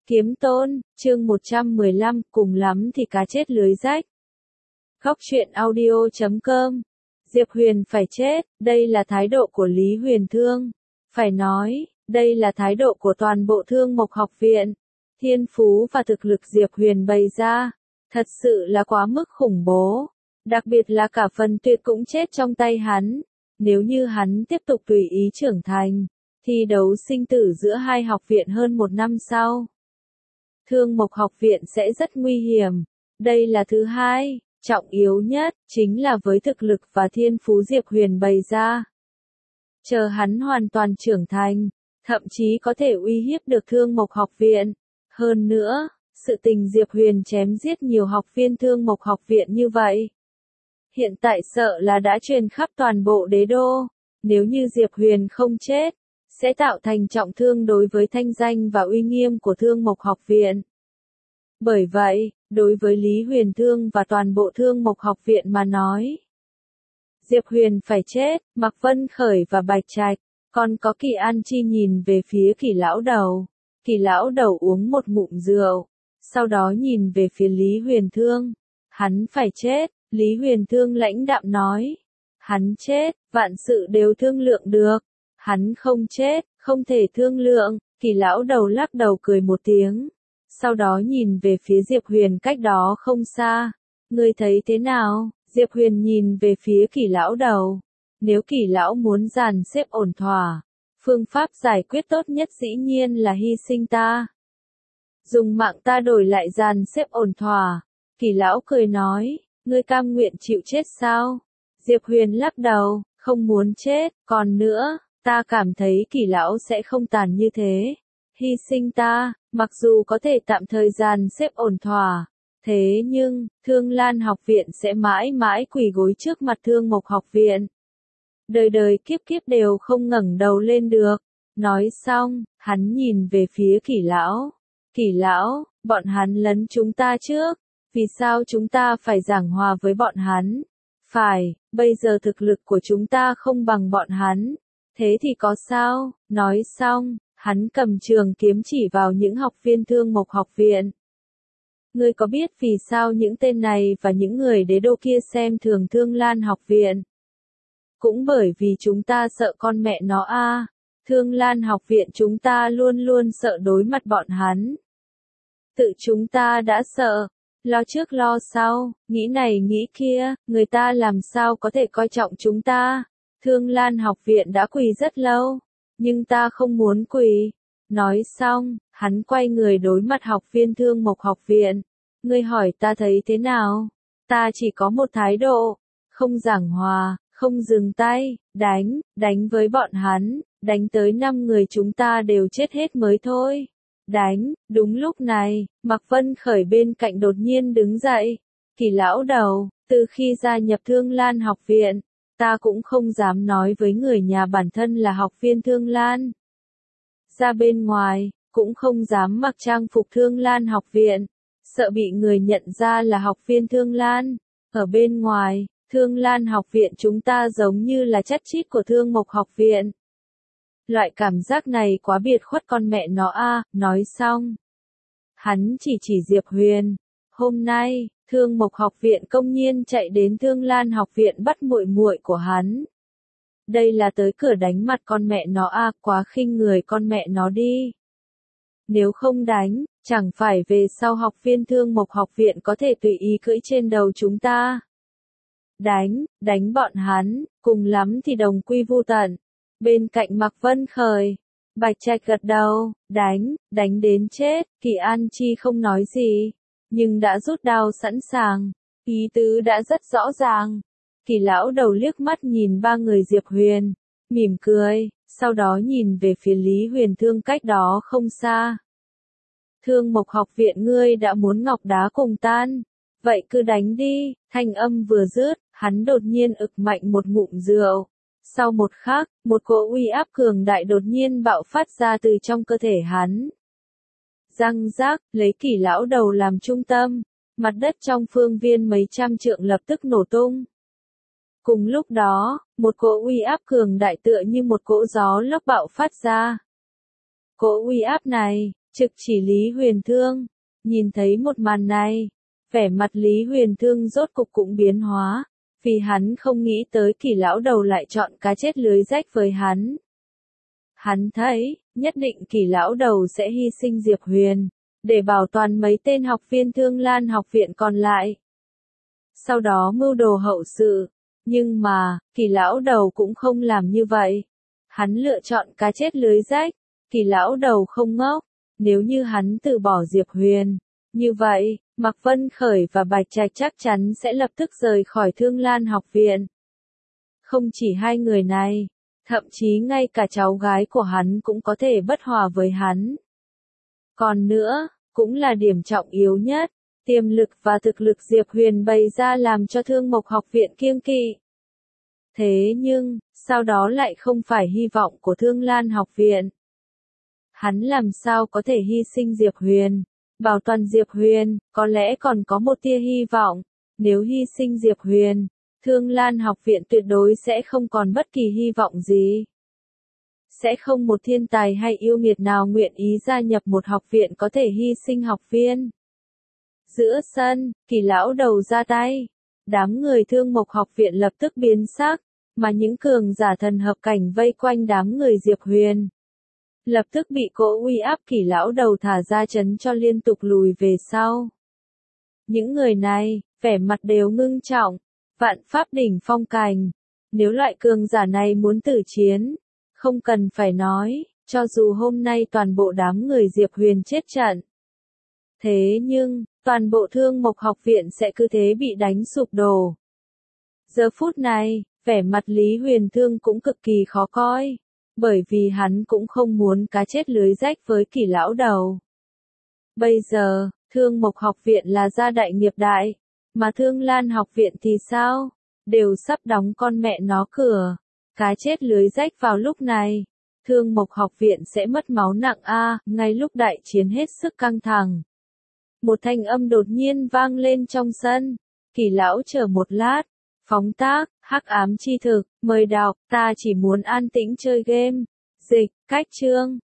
Kiếm Tôn, chương 115, cùng lắm thì cá chết lưới rách. Góc truyện audio.com. Diệp Huyền phải chết, đây là thái độ của Lý Huyền Thương. Phải nói, đây là thái độ của toàn bộ Thương Mộc học viện. Thiên phú và thực lực Diệp Huyền bày ra, thật sự là quá mức khủng bố. Đặc biệt là cả Phần Tuyệt cũng chết trong tay hắn. Nếu như hắn tiếp tục tùy ý trưởng thành, thi đấu sinh tử giữa hai học viện hơn một năm sau, Thương Mộc học viện sẽ rất nguy hiểm. Đây là thứ hai, trọng yếu nhất, chính là với thực lực và thiên phú Diệp Huyền bày ra. Chờ hắn hoàn toàn trưởng thành, thậm chí có thể uy hiếp được Thương Mộc học viện. Hơn nữa, sự tình Diệp Huyền chém giết nhiều học viên Thương Mộc học viện như vậy, hiện tại sợ là đã truyền khắp toàn bộ đế đô. Nếu như Diệp Huyền không chết, sẽ tạo thành trọng thương đối với thanh danh và uy nghiêm của Thương Mộc học viện. Bởi vậy, đối với Lý Huyền Thương và toàn bộ Thương Mộc học viện mà nói, Diệp Huyền phải chết. Mạc Vân Khởi và Bạch Trạch, còn có Kỳ An Chi nhìn về phía Kỳ lão đầu. Kỳ lão đầu uống một ngụm rượu, sau đó nhìn về phía Lý Huyền Thương. Hắn phải chết, Lý Huyền Thương lãnh đạm nói. Hắn chết, vạn sự đều thương lượng được. Hắn không chết, không thể thương lượng. Kỳ lão đầu lắc đầu cười một tiếng, sau đó nhìn về phía Diệp Huyền cách đó không xa. Ngươi thấy thế nào? Diệp Huyền nhìn về phía Kỳ lão đầu. Nếu Kỳ lão muốn dàn xếp ổn thỏa, phương pháp giải quyết tốt nhất dĩ nhiên là hy sinh ta. Dùng mạng ta đổi lại dàn xếp ổn thỏa. Kỳ lão cười nói, ngươi cam nguyện chịu chết sao? Diệp Huyền lắc đầu, không muốn chết. Còn nữa, ta cảm thấy Kỳ lão sẽ không tàn như thế. Hy sinh ta, mặc dù có thể tạm thời dàn xếp ổn thỏa, thế nhưng, Thương Lan học viện sẽ mãi mãi quỳ gối trước mặt Thương Mộc học viện. Đời đời kiếp kiếp đều không ngẩng đầu lên được. Nói xong, hắn nhìn về phía Kỳ lão. Kỳ lão, bọn hắn lấn chúng ta trước. Vì sao chúng ta phải giảng hòa với bọn hắn? Phải, bây giờ thực lực của chúng ta không bằng bọn hắn. Thế thì có sao? Nói xong, hắn cầm trường kiếm chỉ vào những học viên Thương Mộc học viện. Ngươi có biết vì sao những tên này và những người đế đô kia xem thường Thương Lan học viện? Cũng bởi vì chúng ta sợ con mẹ nó a. Thương Lan học viện chúng ta luôn luôn sợ đối mặt bọn hắn. Tự chúng ta đã sợ, lo trước lo sau, nghĩ này nghĩ kia, người ta làm sao có thể coi trọng chúng ta. Thương Lan học viện đã quỳ rất lâu, nhưng ta không muốn quỳ. Nói xong, hắn quay người đối mặt học viên Thương Mộc học viện. Ngươi hỏi ta thấy thế nào? Ta chỉ có một thái độ, không giảng hòa, không dừng tay, đánh với bọn hắn, đánh tới 5 người chúng ta đều chết hết mới thôi. Đánh. Đúng lúc này, Mạc Vân Khởi bên cạnh đột nhiên đứng dậy. Kỳ lão đầu, từ khi gia nhập Thương Lan học viện, ta cũng không dám nói với người nhà bản thân là học viên Thương Lan. Ra bên ngoài, cũng không dám mặc trang phục Thương Lan học viện, sợ bị người nhận ra là học viên Thương Lan. Ở bên ngoài, Thương Lan học viện chúng ta giống như là chất chít của Thương Mộc học viện. Loại cảm giác này quá biệt khuất con mẹ nó a. Nói xong, hắn chỉ Diệp Huyền. Hôm nay, Thương Mộc học viện công nhiên chạy đến Thương Lan học viện bắt muội muội của hắn. Đây là tới cửa đánh mặt con mẹ nó a, quá khinh người con mẹ nó đi. Nếu không đánh, chẳng phải về sau học viên Thương Mộc học viện có thể tùy ý cưỡi trên đầu chúng ta. Đánh bọn hắn, cùng lắm thì đồng quy vu tận. Bên cạnh Mạc Vân Khởi, Bạch Trạch gật đầu, đánh đến chết. Kỳ An Chi không nói gì, nhưng đã rút đao sẵn sàng, ý tứ đã rất rõ ràng. Kỳ lão đầu liếc mắt nhìn ba người Diệp Huyền, mỉm cười, sau đó nhìn về phía Lý Huyền Thương cách đó không xa. Thương Mộc học viện ngươi đã muốn ngọc đá cùng tan, vậy cứ đánh đi. Thanh âm vừa dứt, hắn đột nhiên ực mạnh một ngụm rượu. Sau một khắc, một cỗ uy áp cường đại đột nhiên bạo phát ra từ trong cơ thể hắn. Răng rác, lấy Kỳ lão đầu làm trung tâm, mặt đất trong phương viên mấy trăm trượng lập tức nổ tung. Cùng lúc đó, một cỗ uy áp cường đại tựa như một cỗ gió lốc bạo phát ra. Cỗ uy áp này, trực chỉ Lý Huyền Thương. Nhìn thấy một màn này, vẻ mặt Lý Huyền Thương rốt cục cũng biến hóa, vì hắn không nghĩ tới Kỳ lão đầu lại chọn cá chết lưới rách với hắn. Hắn thấy, nhất định Kỳ lão đầu sẽ hy sinh Diệp Huyền, để bảo toàn mấy tên học viên Thương Lan học viện còn lại. Sau đó mưu đồ hậu sự, nhưng mà, Kỳ lão đầu cũng không làm như vậy. Hắn lựa chọn cá chết lưới rách, Kỳ lão đầu không ngốc, nếu như hắn từ bỏ Diệp Huyền, như vậy, Mạc Vân Khởi và Bạch Trạch chắc chắn sẽ lập tức rời khỏi Thương Lan học viện. Không chỉ hai người này, thậm chí ngay cả cháu gái của hắn cũng có thể bất hòa với hắn. Còn nữa, cũng là điểm trọng yếu nhất, tiềm lực và thực lực Diệp Huyền bày ra làm cho Thương Mộc học viện kiêng kỵ. Thế nhưng, sau đó lại không phải hy vọng của Thương Lan học viện. Hắn làm sao có thể hy sinh Diệp Huyền? Bảo toàn Diệp Huyền, có lẽ còn có một tia hy vọng. Nếu hy sinh Diệp Huyền, Thương Lan học viện tuyệt đối sẽ không còn bất kỳ hy vọng gì. Sẽ không một thiên tài hay yêu nghiệt nào nguyện ý gia nhập một học viện có thể hy sinh học viên. Giữa sân, Kỳ lão đầu ra tay. Đám người Thương Mộc học viện lập tức biến sắc, mà những cường giả thần hợp cảnh vây quanh đám người Diệp Huyền. Lập tức bị cỗ uy áp Kỳ lão đầu thả ra chấn cho liên tục lùi về sau. Những người này, vẻ mặt đều ngưng trọng, vạn pháp đỉnh phong cảnh. Nếu loại cường giả này muốn tử chiến, không cần phải nói, cho dù hôm nay toàn bộ đám người Diệp Huyền chết trận. Thế nhưng, toàn bộ Thương Mộc học viện sẽ cứ thế bị đánh sụp đổ. Giờ phút này, vẻ mặt Lý Huyền Thương cũng cực kỳ khó coi, bởi vì hắn cũng không muốn cá chết lưới rách với Kỳ lão đầu. Bây giờ, Thương Mộc học viện là gia đại nghiệp đại, mà Thương Lan học viện thì sao? Đều sắp đóng con mẹ nó cửa. Cá chết lưới rách vào lúc này, Thương Mộc học viện sẽ mất máu nặng a. Ngay lúc đại chiến hết sức căng thẳng. Một thanh âm đột nhiên vang lên trong sân. Kỳ lão chờ một lát, phóng tác, hắc ám chi thực, mời đọc, ta chỉ muốn an tĩnh chơi game. Dịch, cách chương.